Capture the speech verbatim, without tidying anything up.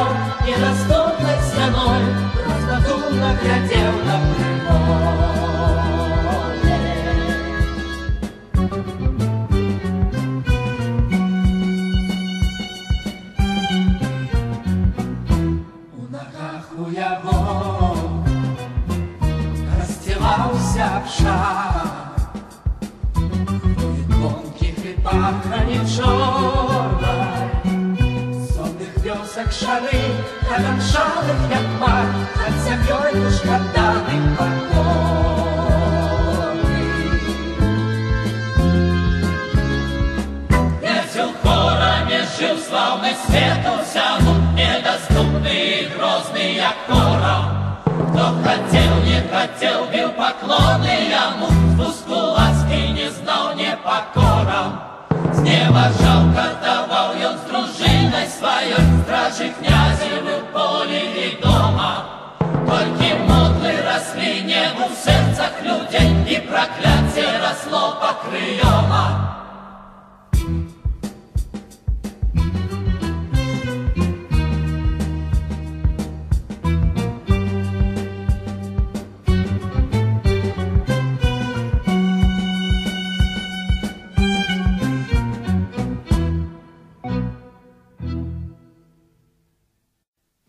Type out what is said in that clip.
стоял недоступной стеной, равнодумно глядел на Приморье. У ногах у яго расстилаўся абшар, пахани чорной, сонных вёсак шары, каганшаных, як мар, над зямёй ушкаданы паконы. Весел хорами жил славный свет усяну, недоступный и грозный, як кором. Кто хотел, не хотел, бил поклоны ему, спуску ласки не знал непокором. Зневажал